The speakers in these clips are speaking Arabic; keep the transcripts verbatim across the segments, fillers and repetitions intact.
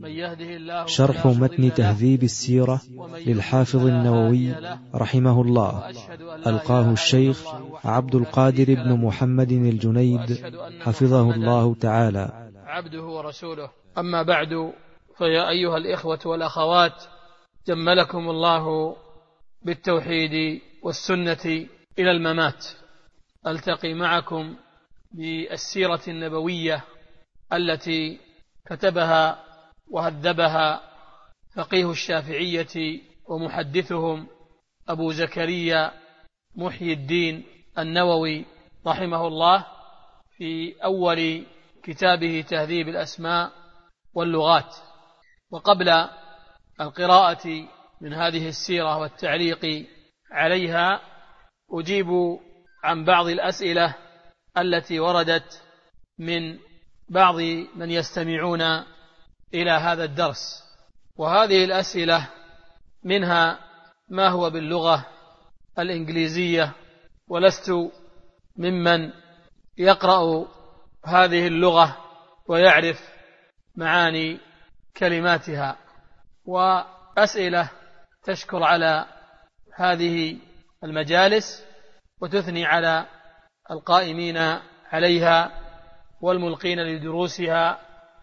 شرح متن تهذيب السيرة للحافظ النووي رحمه الله، ألقاه الشيخ عبد القادر بن محمد الجنيد حفظه الله تعالى. عبده ورسوله، أما بعد، فيا أيها الإخوة والأخوات، جملكم الله بالتوحيد والسنة إلى الممات. ألتقي معكم بالسيرة النبوية التي كتبها وهذبها فقيه الشافعية ومحدثهم أبو زكريا محي الدين النووي رحمه الله في أول كتابه تهذيب الأسماء واللغات. وقبل القراءة من هذه السيرة والتعليق عليها أجيب عن بعض الأسئلة التي وردت من بعض من يستمعون إلى هذا الدرس. وهذه الأسئلة منها ما هو باللغة الإنجليزية، ولست ممن يقرأ هذه اللغة ويعرف معاني كلماتها، وأسئلة تشكر على هذه المجالس وتثني على القائمين عليها والملقين لدروسها،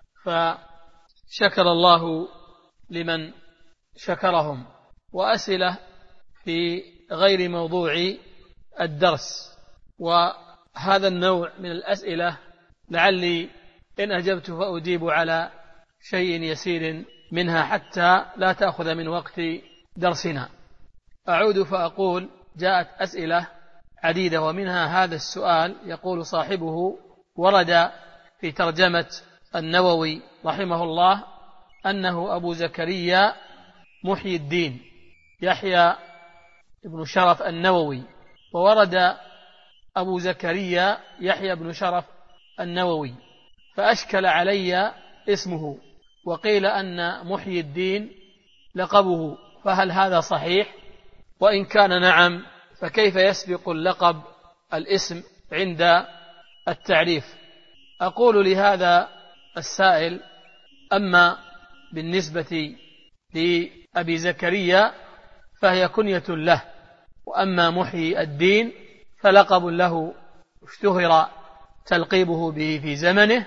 فشكر الله لمن شكرهم. وأسئلة في غير موضوع الدرس، وهذا النوع من الأسئلة لعلي إن أجبت فأجيب على شيء يسير منها حتى لا تأخذ من وقت درسنا. أعود فأقول: جاءت أسئلة عديدة، ومنها هذا السؤال. يقول صاحبه: ورد في ترجمة النووي رحمه الله أنه أبو زكريا محي الدين يحيى بن شرف النووي، وورد أبو زكريا يحيى بن شرف النووي، فأشكل علي اسمه، وقيل أن محي الدين لقبه، فهل هذا صحيح؟ وإن كان نعم، فكيف يسبق اللقب الاسم عند التعريف؟ أقول لهذا السائل: أما بالنسبة لأبي زكريا فهي كنية له، وأما محي الدين فلقب له اشتهر تلقيبه به في زمنه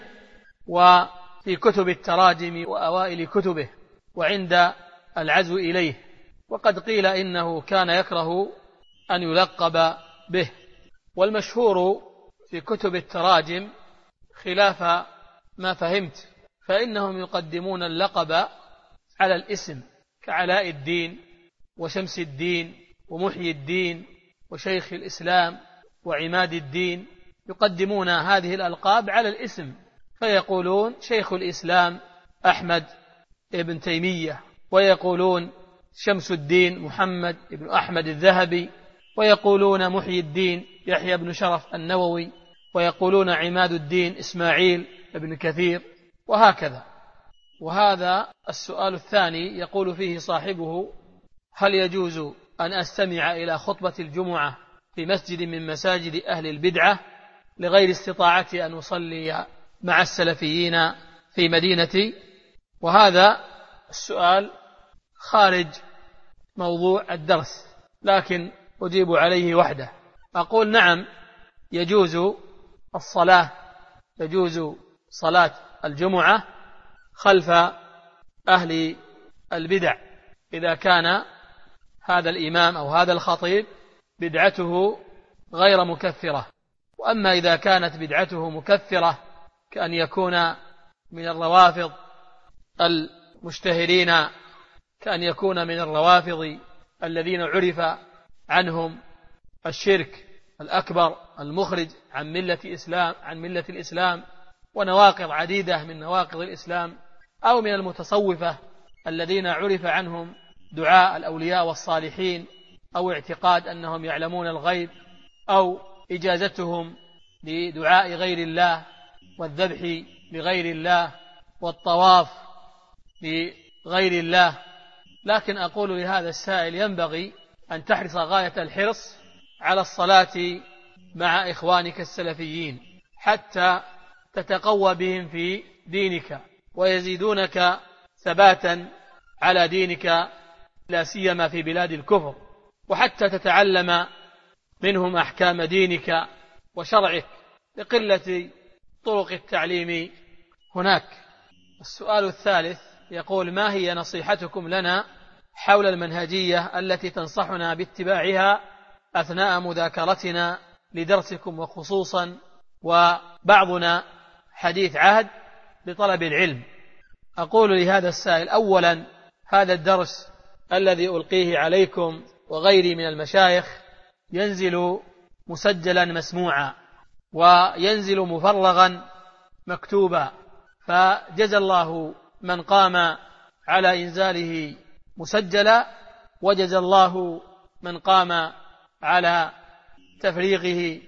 وفي كتب التراجم وأوائل كتبه وعند العزو إليه، وقد قيل إنه كان يكره أن يلقب به. والمشهور في كتب التراجم خلاف ما فهمت، فإنهم يقدمون اللقب على الاسم، كعلاء الدين وشمس الدين ومحيي الدين وشيخ الإسلام وعماد الدين، يقدمون هذه الألقاب على الاسم، فيقولون شيخ الإسلام أحمد ابن تيمية، ويقولون شمس الدين محمد ابن أحمد الذهبي، ويقولون محيي الدين يحيى بن شرف النووي، ويقولون عماد الدين إسماعيل ابن كثير، وهكذا. وهذا السؤال الثاني يقول فيه صاحبه: هل يجوز أن أستمع إلى خطبة الجمعة في مسجد من مساجد أهل البدعة لغير استطاعتي أن أصلي مع السلفيين في مدينتي؟ وهذا السؤال خارج موضوع الدرس، لكن أجيب عليه وحده. أقول: نعم، يجوز الصلاة يجوز صلاة الجمعة خلف أهل البدع إذا كان هذا الإمام أو هذا الخطيب بدعته غير مكفرة. وأما إذا كانت بدعته مكفرة، كأن يكون من الروافض المشتهرين، كأن يكون من الروافض الذين عرف عنهم الشرك الأكبر المخرج عن ملة إسلام عن ملة الإسلام ونواقض عديدة من نواقض الإسلام، أو من المتصوفة الذين عرف عنهم دعاء الأولياء والصالحين، أو اعتقاد أنهم يعلمون الغيب، أو إجازتهم لدعاء غير الله والذبح لغير الله والطواف لغير الله. لكن أقول لهذا السائل: ينبغي أن تحرص غاية الحرص على الصلاة مع إخوانك السلفيين حتى تتقوى بهم في دينك ويزيدونك ثباتا على دينك لا سيما في بلاد الكفر، وحتى تتعلم منهم أحكام دينك وشرعك لقلة طرق التعليم هناك. السؤال الثالث يقول: ما هي نصيحتكم لنا حول المنهجية التي تنصحنا باتباعها أثناء مذاكرتنا لدرسكم، وخصوصا وبعضنا حديث عهد بطلب العلم؟ أقول لهذا السائل: أولا، هذا الدرس الذي ألقيه عليكم وغيري من المشايخ ينزل مسجلا مسموعا، وينزل مفرغا مكتوبا، فجزى الله من قام على إنزاله مسجلا، وجزى الله من قام على تفريغه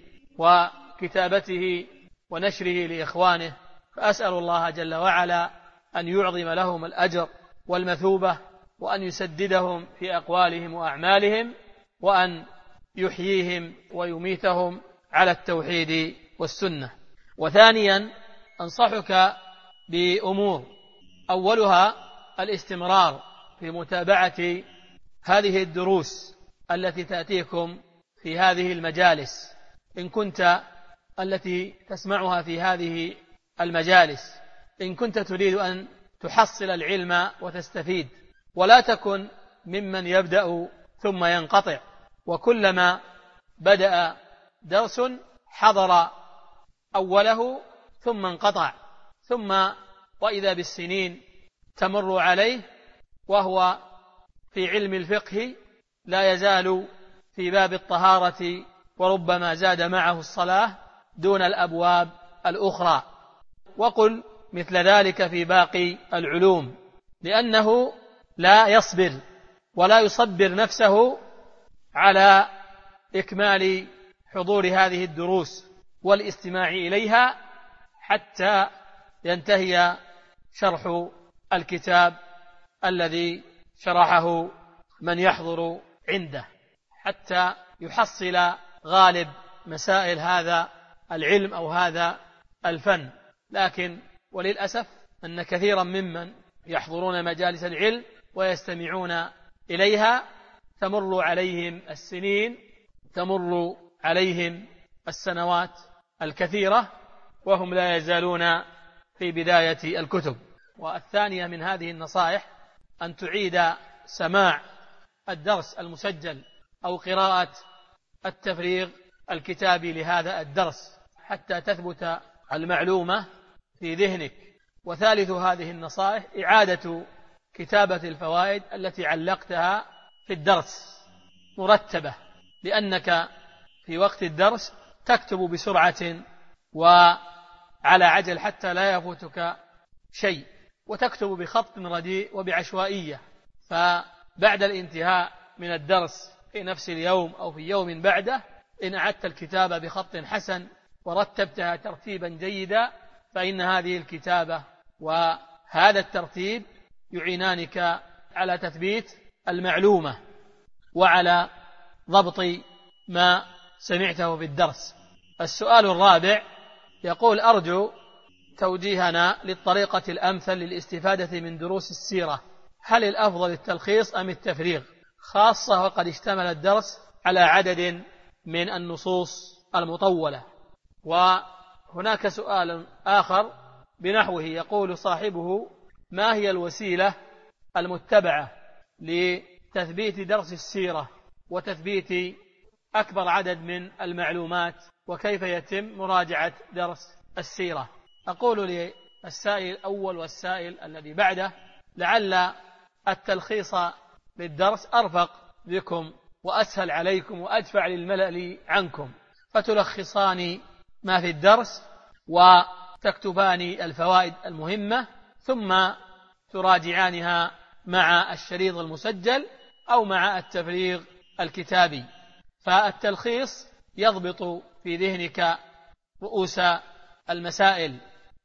وكتابته ونشره لإخوانه. فأسأل الله جل وعلا أن يعظم لهم الأجر والمثوبة، وأن يسددهم في أقوالهم وأعمالهم، وأن يحييهم ويميتهم على التوحيد والسنة. وثانيا، أنصحك بأمور، أولها الاستمرار في متابعة هذه الدروس التي تأتيكم في هذه المجالس، إن كنت التي تسمعها في هذه المجالس إن كنت تريد أن تحصل العلم وتستفيد، ولا تكن ممن يبدأ ثم ينقطع، وكلما بدأ درس حضر أوله ثم انقطع، ثم وإذا بالسنين تمر عليه وهو في علم الفقه لا يزال في باب الطهارة، وربما زاد معه الصلاة دون الأبواب الأخرى. وقل مثل ذلك في باقي العلوم، لأنه لا يصبر ولا يصبر نفسه على إكمال حضور هذه الدروس والاستماع إليها حتى ينتهي شرح الكتاب الذي شرحه من يحضر عنده، حتى يحصل غالب مسائل هذا العلم أو هذا الفن. لكن وللأسف أن كثيرا ممن يحضرون مجالس العلم ويستمعون إليها تمر عليهم السنين، تمر عليهم السنوات الكثيرة، وهم لا يزالون في بداية الكتب. والثانية من هذه النصائح أن تعيد سماع الدرس المسجل أو قراءة التفريغ الكتابي لهذا الدرس حتى تثبت المعلومة في ذهنك. وثالث هذه النصائح إعادة كتابة الفوائد التي علقتها في الدرس مرتبة، لأنك في وقت الدرس تكتب بسرعة وعلى عجل حتى لا يفوتك شيء، وتكتب بخط رديء وبعشوائية، فبعد الانتهاء من الدرس في نفس اليوم أو في يوم بعده إن أعدت الكتابة بخط حسن ورتبتها ترتيبا جيدا فإن هذه الكتابة وهذا الترتيب يعينانك على تثبيت المعلومة وعلى ضبط ما سمعته في الدرس. السؤال الرابع يقول: أرجو توجيهنا للطريقة الأمثل للاستفادة من دروس السيرة، هل الأفضل التلخيص أم التفريغ، خاصة وقد اشتمل الدرس على عدد من النصوص المطولة؟ وهناك سؤال آخر بنحوه يقول صاحبه: ما هي الوسيلة المتبعة لتثبيت درس السيرة وتثبيت أكبر عدد من المعلومات، وكيف يتم مراجعة درس السيرة؟ أقول للسائل الأول والسائل الذي بعده: لعل التلخيص للدرس أرفق بكم وأسهل عليكم وأدفع للملل عنكم، فتلخصان ما في الدرس وتكتبان الفوائد المهمة ثم تراجعانها مع الشريط المسجل أو مع التفريغ الكتابي. فالتلخيص يضبط في ذهنك رؤوس المسائل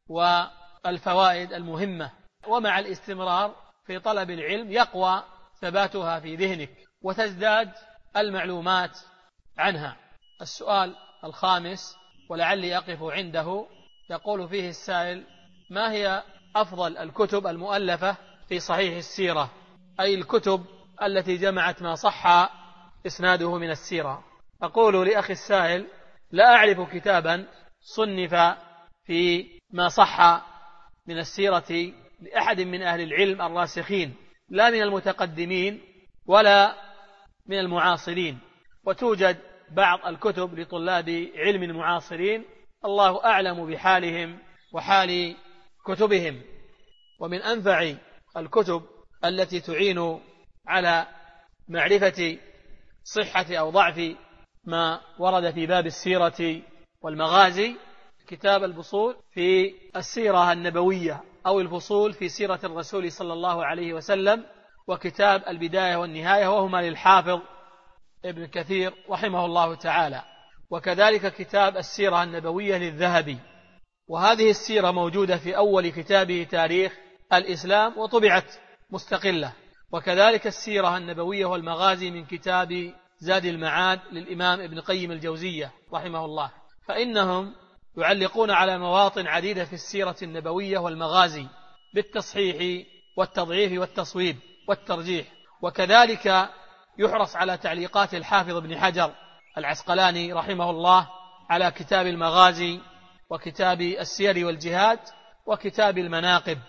والفوائد المهمة، ومع الاستمرار في طلب العلم يقوى ثباتها في ذهنك وتزداد المعلومات عنها. السؤال الخامس ولعلي أقف عنده، يقول فيه السائل: ما هي أفضل الكتب المؤلفة في صحيح السيرة، أي الكتب التي جمعت ما صح إسناده من السيرة. أقول لأخي السائل: لا أعرف كتابا صنف في ما صح من السيرة لأحد من أهل العلم الراسخين، لا من المتقدمين ولا من المعاصرين. وتوجد بعض الكتب لطلاب علم معاصرين، الله أعلم بحالهم وحال كتبهم. ومن أنفع الكتب التي تعين على معرفة صحة أو ضعف ما ورد في باب السيرة والمغازي كتاب الفصول في السيرة النبوية أو الفصول في سيرة الرسول صلى الله عليه وسلم، وكتاب البداية والنهاية، وهما للحافظ ابن كثير رحمه الله تعالى، وكذلك كتاب السيرة النبوية للذهبي. وهذه السيرة موجودة في أول كتابه تاريخ الإسلام وطبعت مستقلة، وكذلك السيرة النبوية والمغازي من كتاب زاد المعاد للإمام ابن قيم الجوزية رحمه الله. فإنهم يعلقون على مواطن عديدة في السيرة النبوية والمغازي بالتصحيح والتضعيف والتصويب والترجيح، وكذلك يحرص على تعليقات الحافظ ابن حجر العسقلاني رحمه الله على كتاب المغازي وكتاب السير والجهاد وكتاب المناقب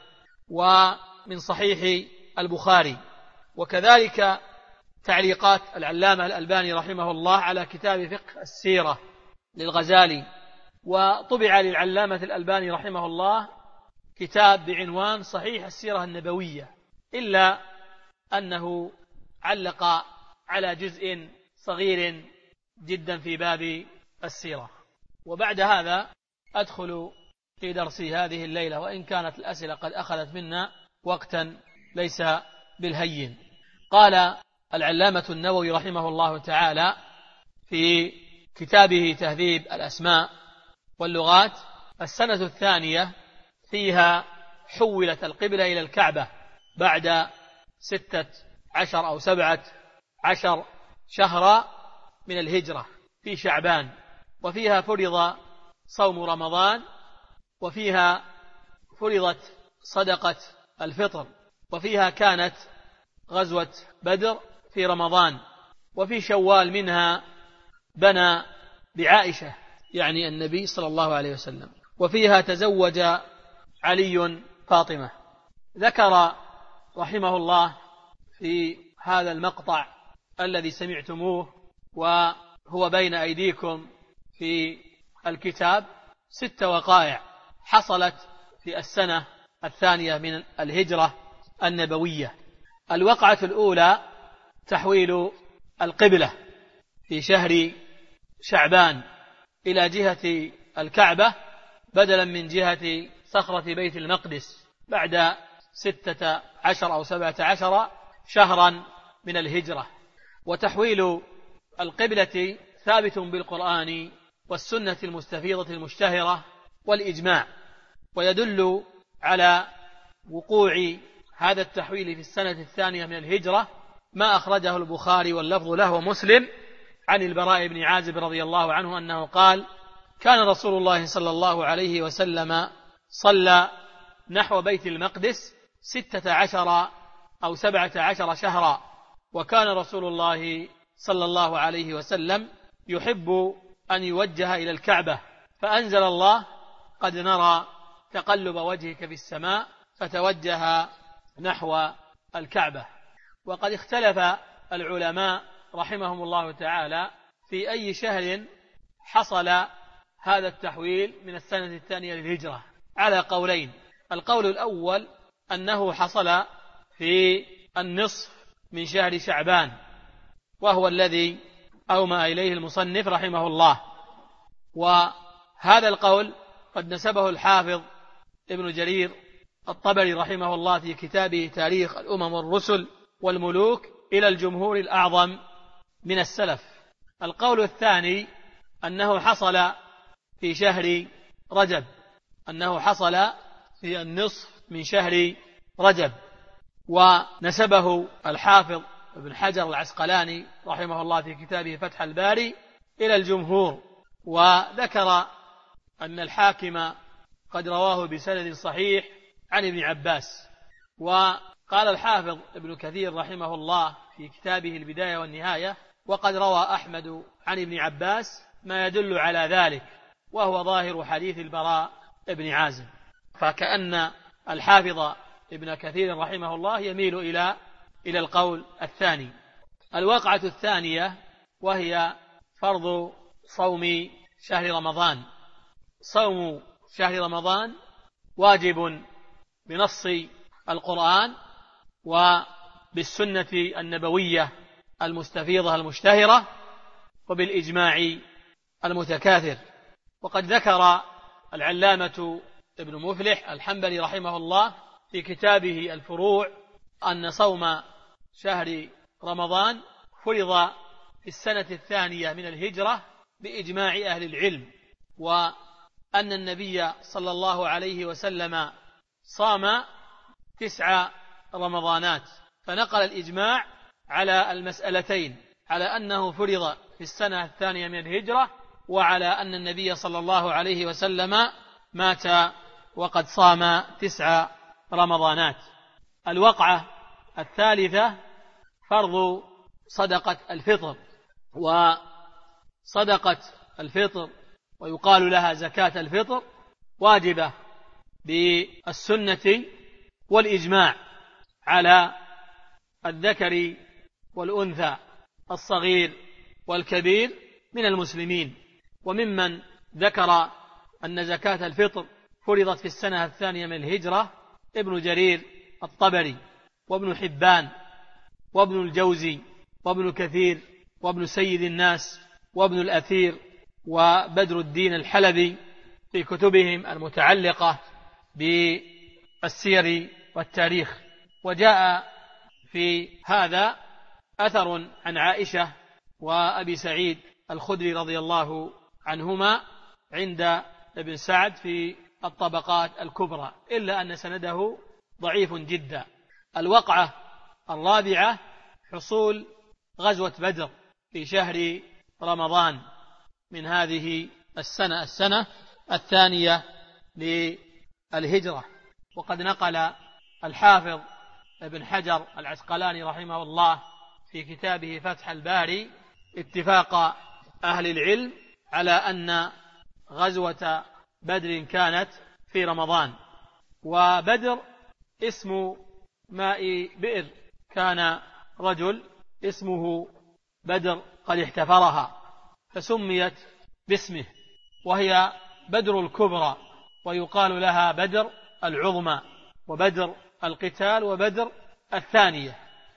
ومن صحيح البخاري، وكذلك تعليقات العلامة الألباني رحمه الله على كتاب فقه السيرة للغزالي. وطبع للعلامة الألباني رحمه الله كتاب بعنوان صحيح السيرة النبوية، إلا أنه علق على جزء صغير جدا في باب السيرة. وبعد هذا أدخل في درسي هذه الليلة، وإن كانت الأسئلة قد أخذت منا وقتا ليس بالهين. قال العلامة النووي رحمه الله تعالى في كتابه تهذيب الأسماء واللغات: السنة الثانية فيها حولت القبلة إلى الكعبة بعد ستة عشر أو سبعة عشر شهرا من الهجرة في شعبان، وفيها فرض صوم رمضان، وفيها فرضت صدقة الفطر، وفيها كانت غزوة بدر في رمضان، وفي شوال منها بنى بعائشة يعني النبي صلى الله عليه وسلم، وفيها تزوج علي فاطمة. ذكر رحمه الله في هذا المقطع الذي سمعتموه وهو بين أيديكم في الكتاب ست وقائع حصلت في السنة الثانية من الهجرة النبوية. الوقعة الأولى تحويل القبلة في شهر شعبان إلى جهة الكعبة بدلا من جهة صخرة بيت المقدس بعد ستة عشر أو سبعة عشر شهرا من الهجرة. وتحويل القبلة ثابت بالقرآن والسنة المستفيضة المشتهرة والإجماع، ويدل على وقوع هذا التحويل في السنة الثانية من الهجرة ما أخرجه البخاري واللفظ له ومسلم عن البراء بن عازب رضي الله عنه أنه قال: كان رسول الله صلى الله عليه وسلم صلى نحو بيت المقدس ستة عشر أو سبعة عشر شهرا، وكان رسول الله صلى الله عليه وسلم يحب أن يوجه إلى الكعبة، فأنزل الله: قد نرى تقلب وجهك في السماء، فتوجه نحو الكعبة. وقد اختلف العلماء رحمهم الله تعالى في أي شهر حصل هذا التحويل من السنة الثانية للهجرة على قولين. القول الأول أنه حصل في النصف من شهر شعبان، وهو الذي أومأ إليه المصنف رحمه الله، وهذا القول قد نسبه الحافظ ابن جرير الطبري رحمه الله في كتابه تاريخ الأمم والرسل والملوك إلى الجمهور الأعظم من السلف. القول الثاني أنه حصل في شهر رجب، أنه حصل في النصف من شهر رجب، ونسبه الحافظ ابن حجر العسقلاني رحمه الله في كتابه فتح الباري إلى الجمهور، وذكر أن الحاكم قد رواه بسند صحيح عن ابن عباس. قال الحافظ ابن كثير رحمه الله في كتابه البداية والنهاية: وقد روى أحمد عن ابن عباس ما يدل على ذلك، وهو ظاهر حديث البراء ابن عازب. فكأن الحافظ ابن كثير رحمه الله يميل إلى إلى القول الثاني. الوقعة الثانية وهي فرض صوم شهر رمضان. صوم شهر رمضان واجب بنص القرآن وبالسنة النبوية المستفيضة المشتهرة وبالإجماع المتكاثر. وقد ذكر العلامة ابن مفلح الحنبلي رحمه الله في كتابه الفروع أن صوم شهر رمضان فرض في السنة الثانية من الهجرة بإجماع أهل العلم، وأن النبي صلى الله عليه وسلم صام تسع رمضانات، فنقل الإجماع على المسألتين، على أنه فرض في السنة الثانية من الهجرة، وعلى أن النبي صلى الله عليه وسلم مات وقد صام تسع رمضانات. الوقعة الثالثة فرض صدقة الفطر. وصدقة الفطر ويقال لها زكاة الفطر واجبة بالسنة والإجماع على الذكر والأنثى، الصغير والكبير من المسلمين. وممن ذكر أن زكاة الفطر فرضت في السنة الثانية من الهجرة ابن جرير الطبري وابن حبان وابن الجوزي وابن كثير وابن سيد الناس وابن الأثير وبدر الدين الحلبي في كتبهم المتعلقة بالسير والتاريخ. وجاء في هذا أثر عن عائشة وأبي سعيد الخدري رضي الله عنهما عند ابن سعد في الطبقات الكبرى، إلا أن سنده ضعيف جدا. الوقعة الرابعة حصول غزوة بدر في شهر رمضان من هذه السنة السنة الثانية للهجرة. وقد نقل الحافظ ابن حجر العسقلاني رحمه الله في كتابه فتح الباري اتفاق أهل العلم على أن غزوة بدر كانت في رمضان. وبدر اسم ماء بئر، كان رجل اسمه بدر قد احتفرها فسميت باسمه، وهي بدر الكبرى، ويقال لها بدر العظمى وبدر القتال وبدر الثانية.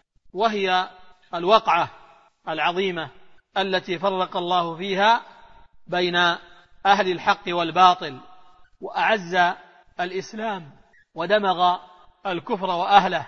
وهي الوقعة العظيمة التي فرق الله فيها بين أهل الحق والباطل، وأعز الإسلام ودمغ الكفر وأهله.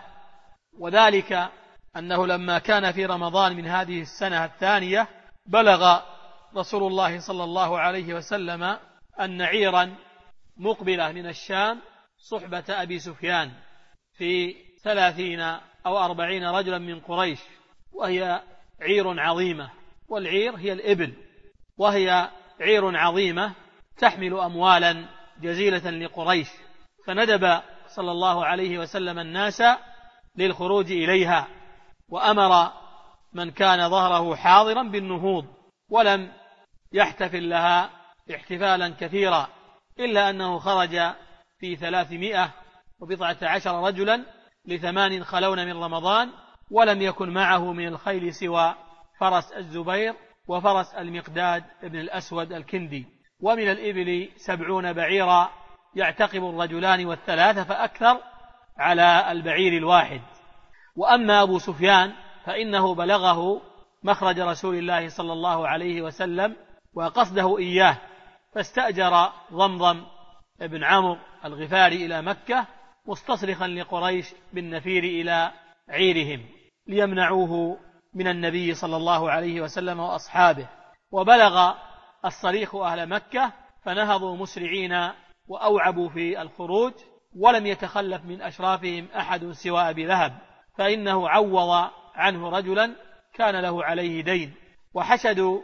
وذلك أنه لما كان في رمضان من هذه السنة الثانية بلغ رسول الله صلى الله عليه وسلم أن عيرا مقبلة من الشام صحبة أبي سفيان في ثلاثين أو أربعين رجلا من قريش، وهي عير عظيمة، والعير هي الإبل، وهي عير عظيمة تحمل أموالا جزيلة لقريش. فندب صلى الله عليه وسلم الناس للخروج إليها، وأمر من كان ظهره حاضرا بالنهوض، ولم يحتفل لها احتفالا كثيرا، إلا أنه خرج في ثلاثمائة وبضعة عشر رجلا لثمان خلون من رمضان، ولم يكن معه من الخيل سوى فرس الزبير وفرس المقداد ابن الأسود الكندي، ومن الإبل سبعون بعيرا يعتقب الرجلان والثلاثة فأكثر على البعير الواحد. وأما أبو سفيان فإنه بلغه مخرج رسول الله صلى الله عليه وسلم وقصده إياه، فاستأجر ضمضم ابن عمرو الغفاري إلى مكة مستصرخا لقريش بالنفير إلى عيرهم ليمنعوه من النبي صلى الله عليه وسلم وأصحابه. وبلغ الصريخ أهل مكة فنهضوا مسرعين وأوعبوا في الخروج، ولم يتخلف من أشرافهم أحد سوى أبي لهب، فإنه عوض عنه رجلا كان له عليه دين. وحشدوا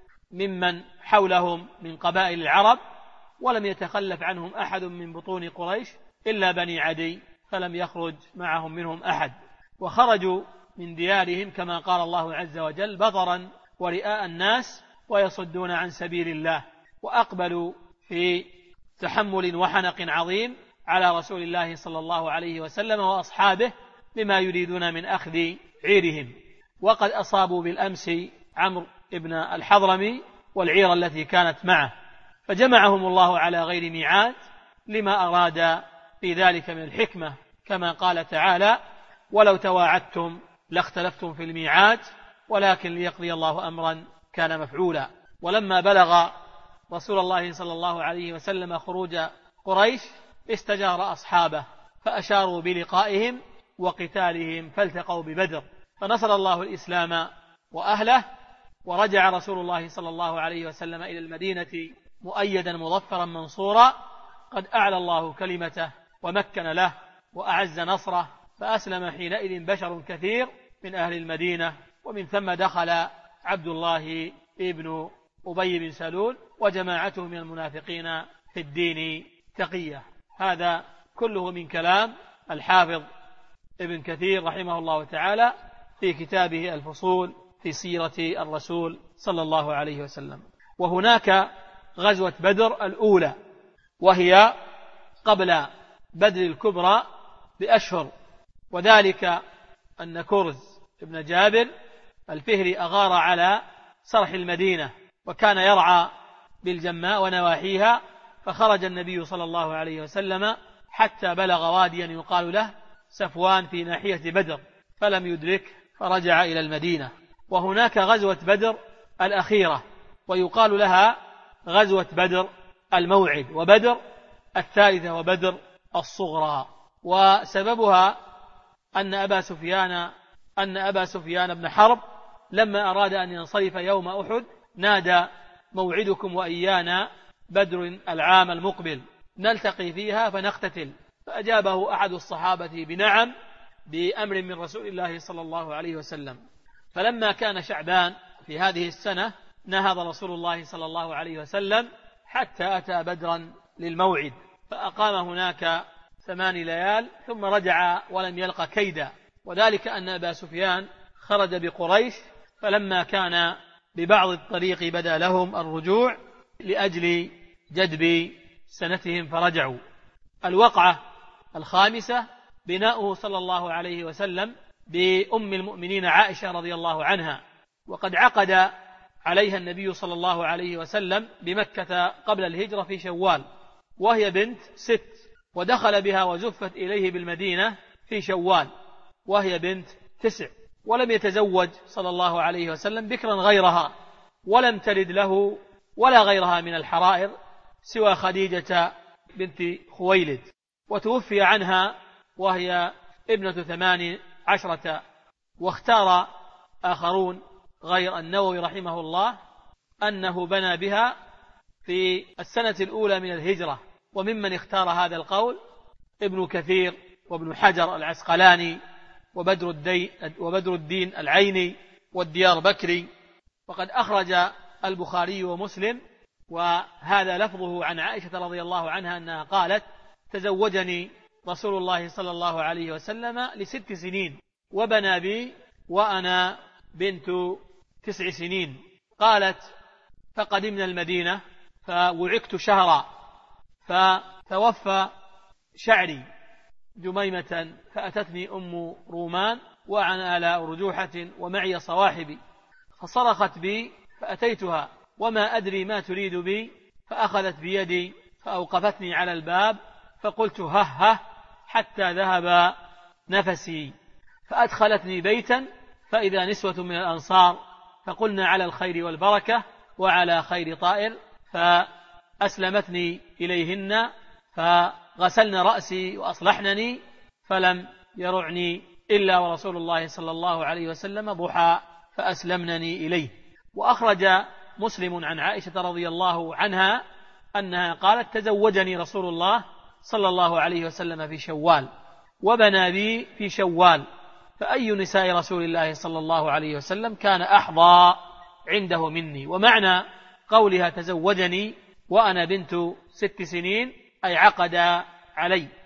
ممن حولهم من قبائل العرب، ولم يتخلف عنهم أحد من بطون قريش إلا بني عدي، فلم يخرج معهم منهم أحد، وخرجوا من ديارهم كما قال الله عز وجل بطرا ورئاء الناس ويصدون عن سبيل الله، وأقبلوا في تحمل وحنق عظيم على رسول الله صلى الله عليه وسلم وأصحابه بما يريدون من أخذ عيرهم. وقد أصابوا بالأمس عمرو بن الحضرمي والعير التي كانت معه، فجمعهم الله على غير ميعاد لما أراد في ذلك من الحكمة، كما قال تعالى: ولو تواعدتم لاختلفتم في الميعاد ولكن ليقضي الله أمرا كان مفعولا. ولما بلغ رسول الله صلى الله عليه وسلم خروج قريش استجار أصحابه فأشاروا بلقائهم وقتالهم فالتقوا ببدر، فنصر الله الإسلام وأهله، ورجع رسول الله صلى الله عليه وسلم إلى المدينة مؤيدا مظفرا منصورا، قد أعلى الله كلمته ومكن له وأعز نصره، فأسلم حينئذ بشر كثير من أهل المدينة، ومن ثم دخل عبد الله ابن أبي بن سلول وجماعته من المنافقين في الدين تقية. هذا كله من كلام الحافظ ابن كثير رحمه الله تعالى في كتابه الفصول في سيرة الرسول صلى الله عليه وسلم. وهناك غزوة بدر الأولى، وهي قبل بدر الكبرى بأشهر، وذلك أن كرز ابن جابر الفهري أغار على صرح المدينة وكان يرعى بالجماء ونواحيها، فخرج النبي صلى الله عليه وسلم حتى بلغ واديا يقال له سفوان في ناحية بدر فلم يدرك، فرجع إلى المدينة. وهناك غزوة بدر الأخيرة ويقال لها غزوة بدر الموعد، وبدر الثالثة وبدر الصغرى. وسببها أن أبا سفيان أن أبا سفيان بن حرب لما أراد أن ينصرف يوم أحد نادى: موعدكم وإيانا بدر العام المقبل نلتقي فيها فنقتتل. فأجابه أحد الصحابة بنعم بأمر من رسول الله صلى الله عليه وسلم. فلما كان شعبان في هذه السنة نهض رسول الله صلى الله عليه وسلم حتى أتى بدرا للموعد، فأقام هناك ثمان ليال ثم رجع ولم يلق كيدا، وذلك أن أبا سفيان خرج بقريش، فلما كان ببعض الطريق بدا لهم الرجوع لأجل جدب سنتهم فرجعوا. الوقعة الخامسة بناؤه صلى الله عليه وسلم بأم المؤمنين عائشة رضي الله عنها، وقد عقد عليها النبي صلى الله عليه وسلم بمكة قبل الهجرة في شوال وهي بنت ست، ودخل بها وزفت إليه بالمدينة في شوال وهي بنت تسع، ولم يتزوج صلى الله عليه وسلم بكرا غيرها، ولم تلد له ولا غيرها من الحرائر سوى خديجة بنت خويلد، وتوفي عنها وهي ابنة ثمان عشرة. واختار آخرون غير النووي رحمه الله أنه بنى بها في السنة الأولى من الهجرة، وممن اختار هذا القول ابن كثير وابن حجر العسقلاني وبدر الدين, وبدر الدين العيني والديار بكري. وقد أخرج البخاري ومسلم وهذا لفظه عن عائشة رضي الله عنها أنها قالت: تزوجني رسول الله صلى الله عليه وسلم لست سنين وبنى بي وأنا بنت تسع سنين. قالت: فقدمنا المدينة فوعكت شهرا فتوفى شعري جميمة، فأتتني أم رومان وأنا على أرجوحة ومعي صواحبي، فصرخت بي فأتيتها وما أدري ما تريد بي، فأخذت بيدي فأوقفتني على الباب فقلت هه هه حتى ذهب نفسي، فأدخلتني بيتا فإذا نسوة من الأنصار فقلنا على الخير والبركة وعلى خير طائر، فأسلمتني إليهن فغسلن رأسي وأصلحنني، فلم يرعني إلا ورسول الله صلى الله عليه وسلم ضحى فأسلمنني إليه. وأخرج مسلم عن عائشة رضي الله عنها أنها قالت: تزوجني رسول الله صلى الله عليه وسلم في شوال وبنى بي في شوال، فأي نساء رسول الله صلى الله عليه وسلم كان أحظى عنده مني. ومعنى قولها تزوجني وأنا بنت ست سنين أي عقد علي.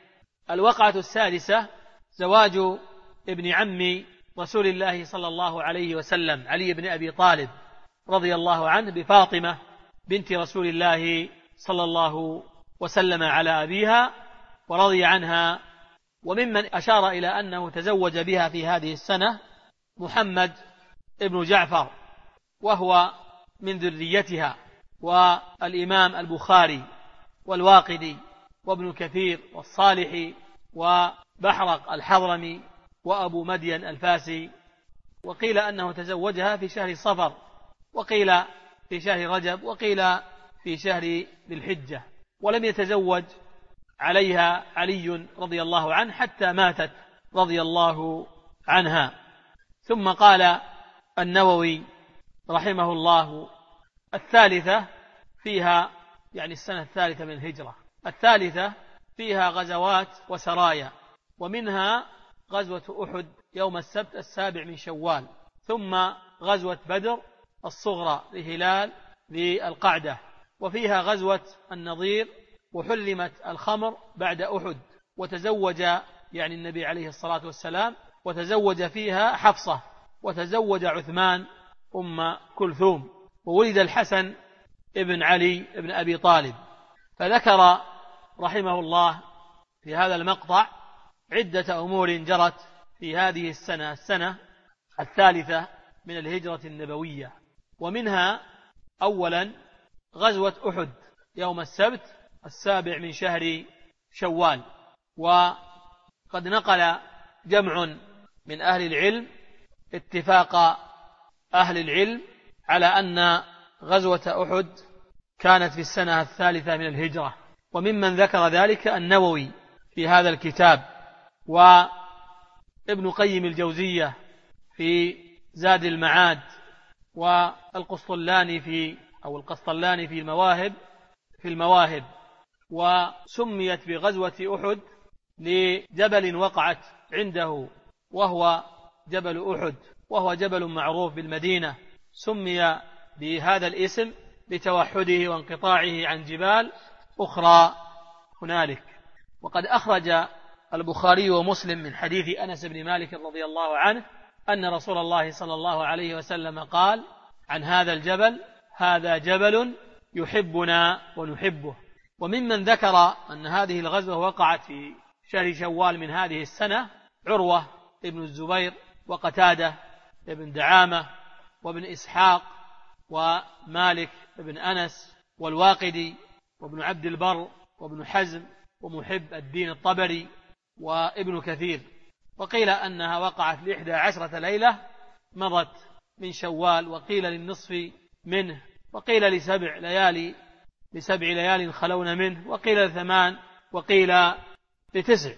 الوقعة السادسة زواج ابن عم رسول الله صلى الله عليه وسلم علي بن أبي طالب رضي الله عنه بفاطمة بنت رسول الله صلى الله وسلم على أبيها ورضي عنها. وممن أشار إلى أنه تزوج بها في هذه السنة محمد ابن جعفر وهو من ذريتها، والإمام البخاري والواقدي وابن كثير والصالحي وبحرق الحضرمي وأبو مدين الفاسي. وقيل أنه تزوجها في شهر صفر، وقيل في شهر رجب، وقيل في شهر ذي الحجة، ولم يتزوج عليها علي رضي الله عنه حتى ماتت رضي الله عنها. ثم قال النووي رحمه الله: الثالثة فيها، يعني السنة الثالثة من الهجرة، الثالثة فيها غزوات وسرايا، ومنها غزوة أحد يوم السبت السابع من شوال، ثم غزوة بدر الصغرى لهلال ذي القعدة، وفيها غزوة النضير، وحرمت الخمر بعد أحد، وتزوج يعني النبي عليه الصلاة والسلام وتزوج فيها حفصة، وتزوج عثمان أم كلثوم، وولد الحسن ابن علي ابن أبي طالب. فذكر رحمه الله في هذا المقطع عدة أمور جرت في هذه السنة السنة الثالثة من الهجرة النبوية، ومنها أولا غزوة أحد يوم السبت السابع من شهر شوال. وقد نقل جمع من أهل العلم اتفاق أهل العلم على أن غزوة أحد كانت في السنة الثالثة من الهجرة، وممن ذكر ذلك النووي في هذا الكتاب، وابن قيم الجوزية في زاد المعاد، والقسطلاني في أو القسطلاني في المواهب في المواهب وسميت بغزوة أحد لجبل وقعت عنده وهو جبل أحد، وهو جبل معروف بالمدينة، سمي بهذا الاسم لتوحده وانقطاعه عن جبال أخرى هنالك. وقد أخرج البخاري ومسلم من حديث أنس بن مالك رضي الله عنه أن رسول الله صلى الله عليه وسلم قال عن هذا الجبل: هذا جبل يحبنا ونحبه. وممن ذكر أن هذه الغزوة وقعت في شهر شوال من هذه السنة عروة ابن الزبير، وقتادة ابن دعامة، وابن إسحاق، ومالك ابن أنس، والواقدي، وابن عبد البر، وابن حزم، ومحب الدين الطبري، وابن كثير. وقيل أنها وقعت لإحدى عشرة ليلة مضت من شوال، وقيل للنصف منه، وقيل لسبع ليالي لسبع ليال خلون منه، وقيل لثمان، وقيل لتسع.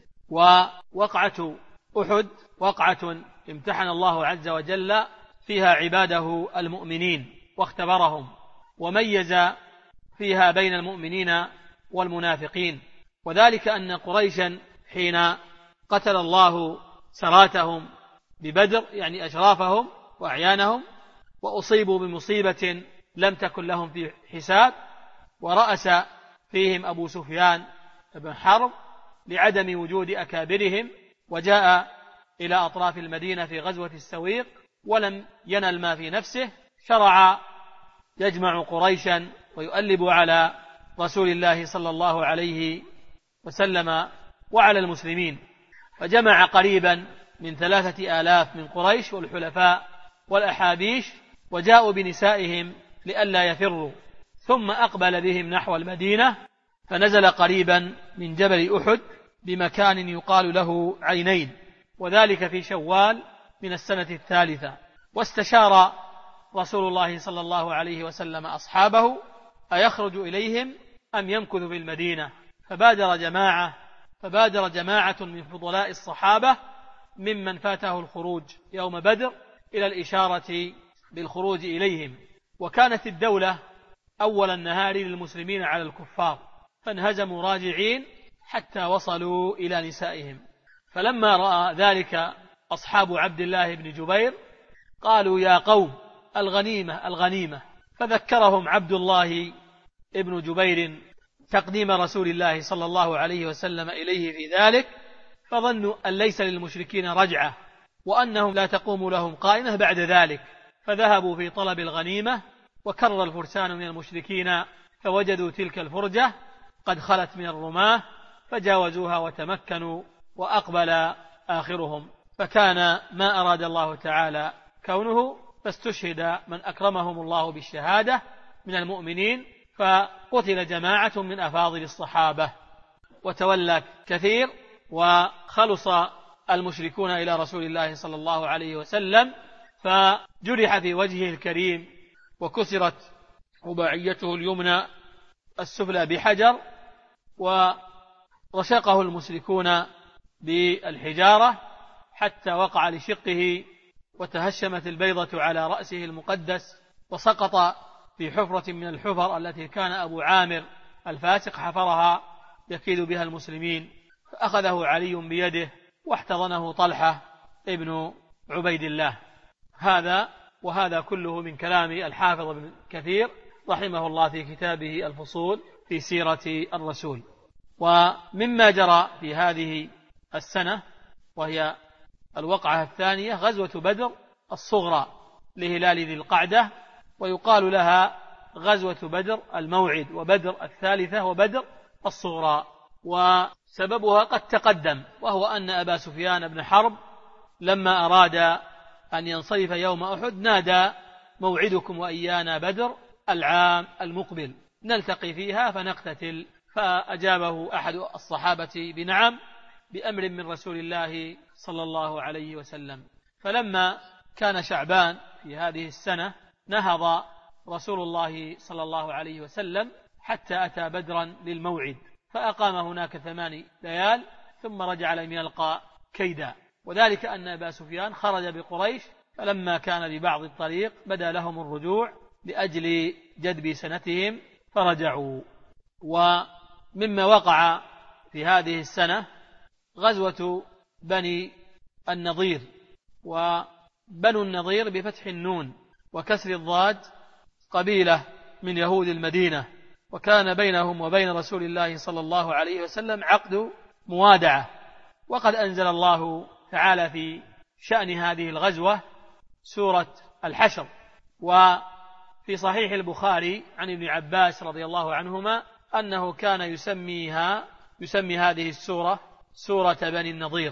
ووقعة أحد وقعة امتحن الله عز وجل فيها عباده المؤمنين واختبرهم، وميز فيها بين المؤمنين والمنافقين، وذلك أن قريشا حين قتل الله سراتهم ببدر يعني أشرافهم وأعيانهم، وأصيبوا بمصيبة لم تكن لهم في حساب، ورأس فيهم أبو سفيان بن حرب لعدم وجود أكابرهم، وجاء إلى أطراف المدينة في غزوة السويق ولم ينل ما في نفسه، شرع يجمع قريشا ويؤلب على رسول الله صلى الله عليه وسلم وعلى المسلمين، فجمع قريبا من ثلاثة آلاف من قريش والحلفاء والأحابيش، وجاءوا بنسائهم لئلا يفروا، ثم أقبل بهم نحو المدينة، فنزل قريبا من جبل أحد بمكان يقال له عينين، وذلك في شوال من السنة الثالثة. واستشار رسول الله صلى الله عليه وسلم أصحابه أيخرج إليهم أم يمكث في المدينة، فبادر جماعة فبادر جماعة من فضلاء الصحابة ممن فاته الخروج يوم بدر إلى الإشارة بالخروج إليهم. وكانت الدولة أول النهار للمسلمين على الكفار، فانهزموا راجعين حتى وصلوا إلى نسائهم. فلما رأى ذلك أصحاب عبد الله بن جبير قالوا: يا قوم الغنيمة الغنيمة. فذكرهم عبد الله ابن جبير تقديم رسول الله صلى الله عليه وسلم إليه في ذلك، فظنوا أن ليس للمشركين رجعة وأنهم لا تقوم لهم قائمة بعد ذلك، فذهبوا في طلب الغنيمة، وكرر الفرسان من المشركين فوجدوا تلك الفرجة قد خلت من الرماة فجاوزوها وتمكنوا، وأقبل آخرهم، فكان ما أراد الله تعالى كونه، فاستشهد من أكرمهم الله بالشهادة من المؤمنين، فقتل جماعة من أفاضل الصحابة، وتولى كثير، وخلص المشركون إلى رسول الله صلى الله عليه وسلم، فجرح في وجهه الكريم وكسرت رباعيته اليمنى السفلى بحجر، ورشقه المشركون بالحجارة حتى وقع لشقه، وتهشمت البيضة على رأسه المقدس، وسقط في حفرة من الحفر التي كان أبو عامر الفاسق حفرها يكيد بها المسلمين، فأخذه علي بيده واحتضنه طلحة ابن عبيد الله. هذا وهذا كله من كلام الحافظ ابن كثير رحمه الله في كتابه الفصول في سيرة الرسول. ومما جرى في هذه السنة وهي الوقعة الثانية غزوة بدر الصغرى لهلال ذي القعدة، ويقال لها غزوة بدر الموعد، وبدر الثالثة وبدر الصغرى، وسببها قد تقدم، وهو أن أبا سفيان بن حرب لما أراد أن ينصرف يوم أحد نادى: موعدكم وإيانا بدر العام المقبل نلتقي فيها فنقتتل. فأجابه أحد الصحابة بنعم بأمر من رسول الله صلى الله عليه وسلم. فلما كان شعبان في هذه السنة نهض رسول الله صلى الله عليه وسلم حتى أتى بدرا للموعد، فأقام هناك ثماني ليال ثم رجع لم يلقى كيدا، وذلك أن أبا سفيان خرج بقريش، فلما كان لبعض الطريق بدا لهم الرجوع لأجل جدب سنتهم فرجعوا. ومما وقع في هذه السنة غزوة بني النضير، وبنو النضير بفتح النون وكسر الضاد قبيلة من يهود المدينة، وكان بينهم وبين رسول الله صلى الله عليه وسلم عقد موادعة، وقد أنزل الله تعالى في شأن هذه الغزوة سورة الحشر. وفي صحيح البخاري عن ابن عباس رضي الله عنهما أنه كان يسميها يسمي هذه السورة سورة بني النضير.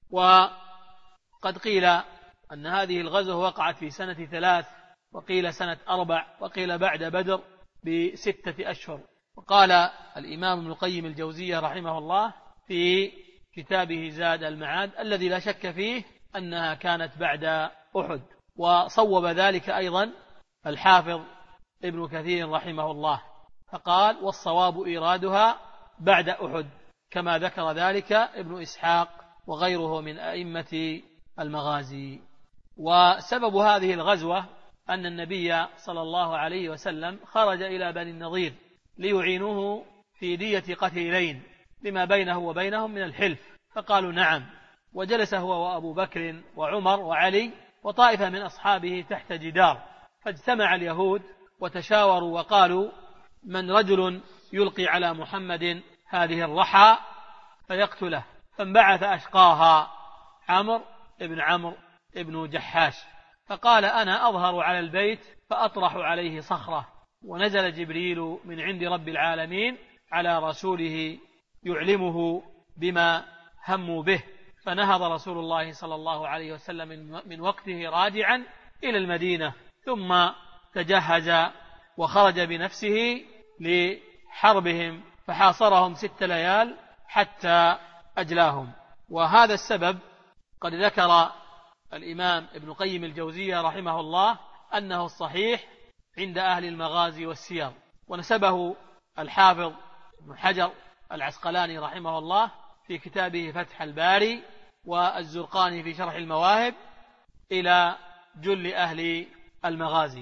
وقد قيل أن هذه الغزوة وقعت في سنة ثلاث، وقيل سنة أربع، وقيل بعد بدر بستة أشهر. وقال الإمام ابن القيم الجوزية رحمه الله في كتابه زاد المعاد الذي لا شك فيه أنها كانت بعد أحد، وصوب ذلك أيضا الحافظ ابن كثير رحمه الله، فقال: والصواب إيرادها بعد أحد، كما ذكر ذلك ابن إسحاق وغيره من أئمة المغازي. وسبب هذه الغزوة أن النبي صلى الله عليه وسلم خرج إلى بني النضير ليعينوه في دية قتيلين لما بينه وبينهم من الحلف، فقالوا نعم، وجلس هو وأبو بكر وعمر وعلي وطائفة من أصحابه تحت جدار، فاجتمع اليهود وتشاوروا وقالوا: من رجل يلقي على محمد هذه الرحى فيقتله، فانبعث أشقاها عمرو ابن عمرو ابن جحاش، فقال: أنا أظهر على البيت فأطرح عليه صخرة، ونزل جبريل من عند رب العالمين على رسوله يعلمه بما هموا به، فنهض رسول الله صلى الله عليه وسلم من وقته راجعا إلى المدينة، ثم تجهز وخرج بنفسه لحربهم، فحاصرهم ست ليال حتى أجلاهم. وهذا السبب قد ذكر الإمام ابن قيم الجوزية رحمه الله أنه الصحيح عند أهل المغازي والسير، ونسبه الحافظ ابن حجر العسقلاني رحمه الله في كتابه فتح الباري، والزرقاني في شرح المواهب، إلى جل أهل المغازي.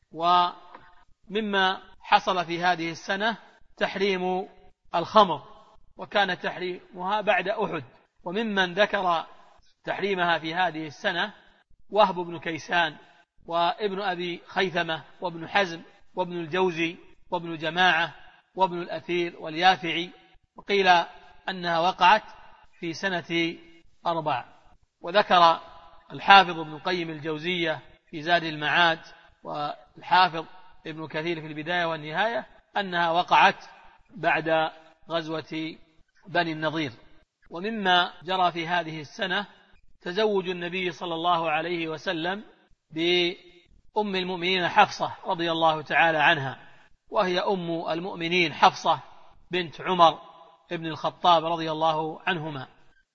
ومما حصل في هذه السنة تحريم الخمر، وكان تحريمها بعد أحد. وممن ذكر تحريمها في هذه السنة وهب بن كيسان وابن أبي خيثمة وابن حزم وابن الجوزي وابن جماعة وابن الأثير واليافعي، وقيل أنها وقعت في سنة أربع. وذكر الحافظ ابن القيم الجوزية في زاد المعاد والحافظ ابن كثير في البداية والنهاية أنها وقعت بعد غزوة بني النضير. ومما جرى في هذه السنة تزوج النبي صلى الله عليه وسلم بأم المؤمنين حفصة رضي الله تعالى عنها، وهي أم المؤمنين حفصة بنت عمر ابن الخطاب رضي الله عنهما،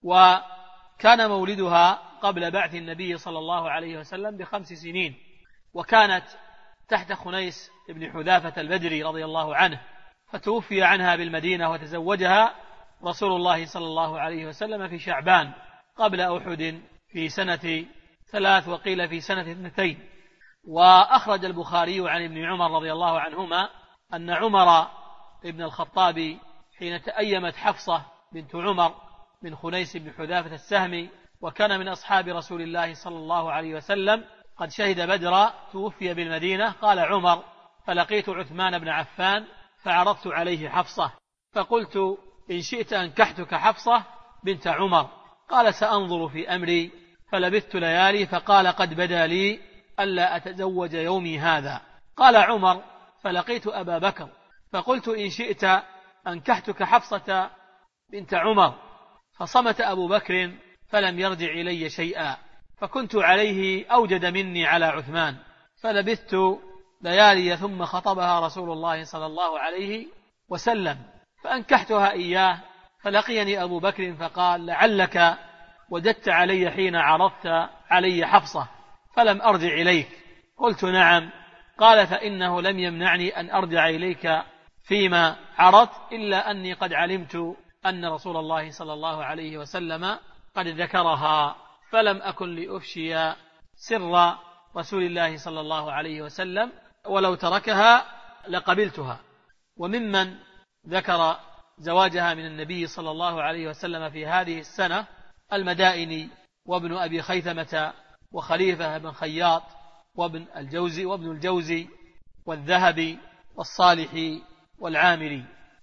وكان مولدها قبل بعث النبي صلى الله عليه وسلم بخمس سنين، وكانت تحت خنيس ابن حذافة البدري رضي الله عنه، فتوفي عنها بالمدينة وتزوجها رسول الله صلى الله عليه وسلم في شعبان قبل أحد في سنة ثلاث وقيل في سنة اثنتين. وأخرج البخاري عن ابن عمر رضي الله عنهما أن عمر ابن الخطاب حين تأيمت حفصة بنت عمر من خنيس بن حذافة السهمي، وكان من أصحاب رسول الله صلى الله عليه وسلم قد شهد بدرا، توفي بالمدينة، قال عمر: فلقيت عثمان بن عفان فعرضت عليه حفصة فقلت: إن شئت أنكحتك حفصة بنت عمر. قال: سأنظر في أمري. فلبثت ليالي، فقال: قد بدا لي ألا أتزوج يومي هذا. قال عمر: فلقيت أبا بكر فقلت: إن شئت أنكحتك حفصة بنت عمر. فصمت أبو بكر فلم يرجع إلي شيئا، فكنت عليه أوجد مني على عثمان. فلبثت ليالي ثم خطبها رسول الله صلى الله عليه وسلم فأنكحتها إياه. فلقيني أبو بكر فقال: لعلك وجدت علي حين عرضت علي حفصة فلم أرجع إليك. قلت: نعم. قال: فإنه لم يمنعني أن أرجع إليك فيما عرضت إلا أني قد علمت أن رسول الله صلى الله عليه وسلم قد ذكرها، فلم أكن لأفشي سر رسول الله صلى الله عليه وسلم، ولو تركها لقبلتها. وممن ذكر زواجها من النبي صلى الله عليه وسلم في هذه السنة المدائني وابن أبي خيثمة وخليفة بن خياط وابن الجوزي وابن الجوزي والذهبي والصالحي والعامري.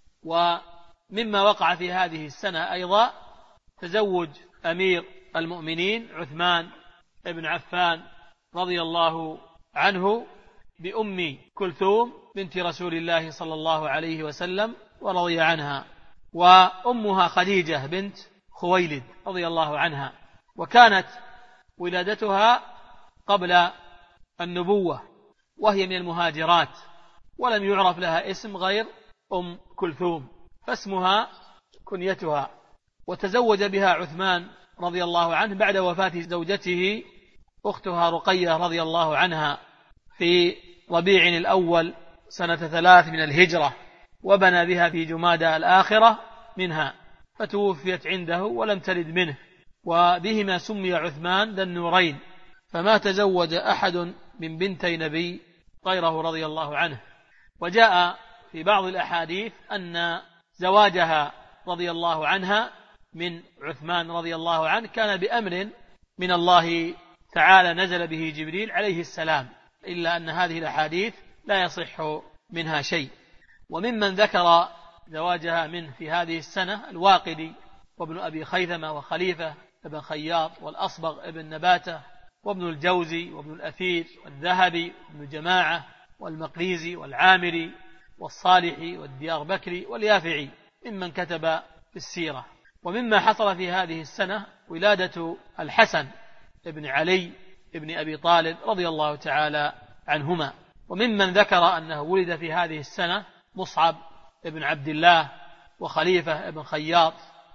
ومما وقع في هذه السنة أيضا تزوج أمير المؤمنين عثمان بن عفان رضي الله عنه بأم كلثوم بنت رسول الله صلى الله عليه وسلم ورضي عنها، وأمها خديجة بنت خويلد رضي الله عنها، وكانت ولادتها قبل النبوة، وهي من المهاجرات، ولم يعرف لها اسم غير أم كلثوم، فاسمها كنيتها. وتزوج بها عثمان رضي الله عنه بعد وفاة زوجته أختها رقية رضي الله عنها في ربيع الأول سنة ثلاث من الهجرة، وبنى بها في جمادى الآخرة منها، فتوفيت عنده ولم تلد منه، وبهما سمي عثمان ذا النورين، فما تزوج أحد من بنتي نبي غيره رضي الله عنه. وجاء في بعض الأحاديث أن زواجها رضي الله عنها من عثمان رضي الله عنه كان بأمر من الله تعالى نزل به جبريل عليه السلام، إلا أن هذه الأحاديث لا يصح منها شيء. وممن ذكر زواجها منه في هذه السنة الواقدي وابن أبي خيثمة وخليفة ابن خياط والأصبغ ابن نباتة وابن الجوزي وابن الأثير والذهبي وابن جماعة والمقريزي والعامري والصالحي والديار بكري واليافعي ممن كتب في السيرة. ومما حصل في هذه السنة ولادة الحسن ابن علي ابن أبي طالب رضي الله تعالى عنهما. وممن ذكر أنه ولد في هذه السنة مصعب ابن عبد الله وخليفة ابن خياط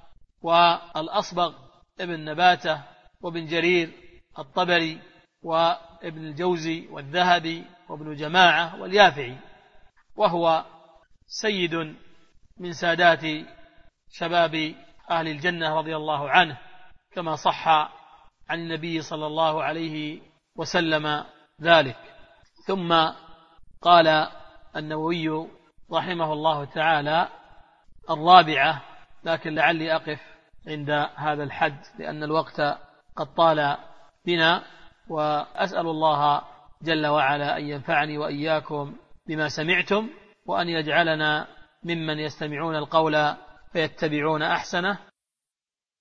والأصبغ ابن نباتة وابن جرير الطبري وابن الجوزي والذهبي وابن جماعة واليافعي، وهو سيد من سادات شباب أهل الجنة رضي الله عنه، كما صح عن النبي صلى الله عليه وسلم ذلك. ثم قال النووي رحمه الله تعالى: الرابعة، لكن لعلي أقف عند هذا الحد لأن الوقت قد طال بنا، وأسأل الله جل وعلا أن ينفعني وإياكم بما سمعتم، وأن يجعلنا ممن يستمعون القول فيتبعون أحسنه.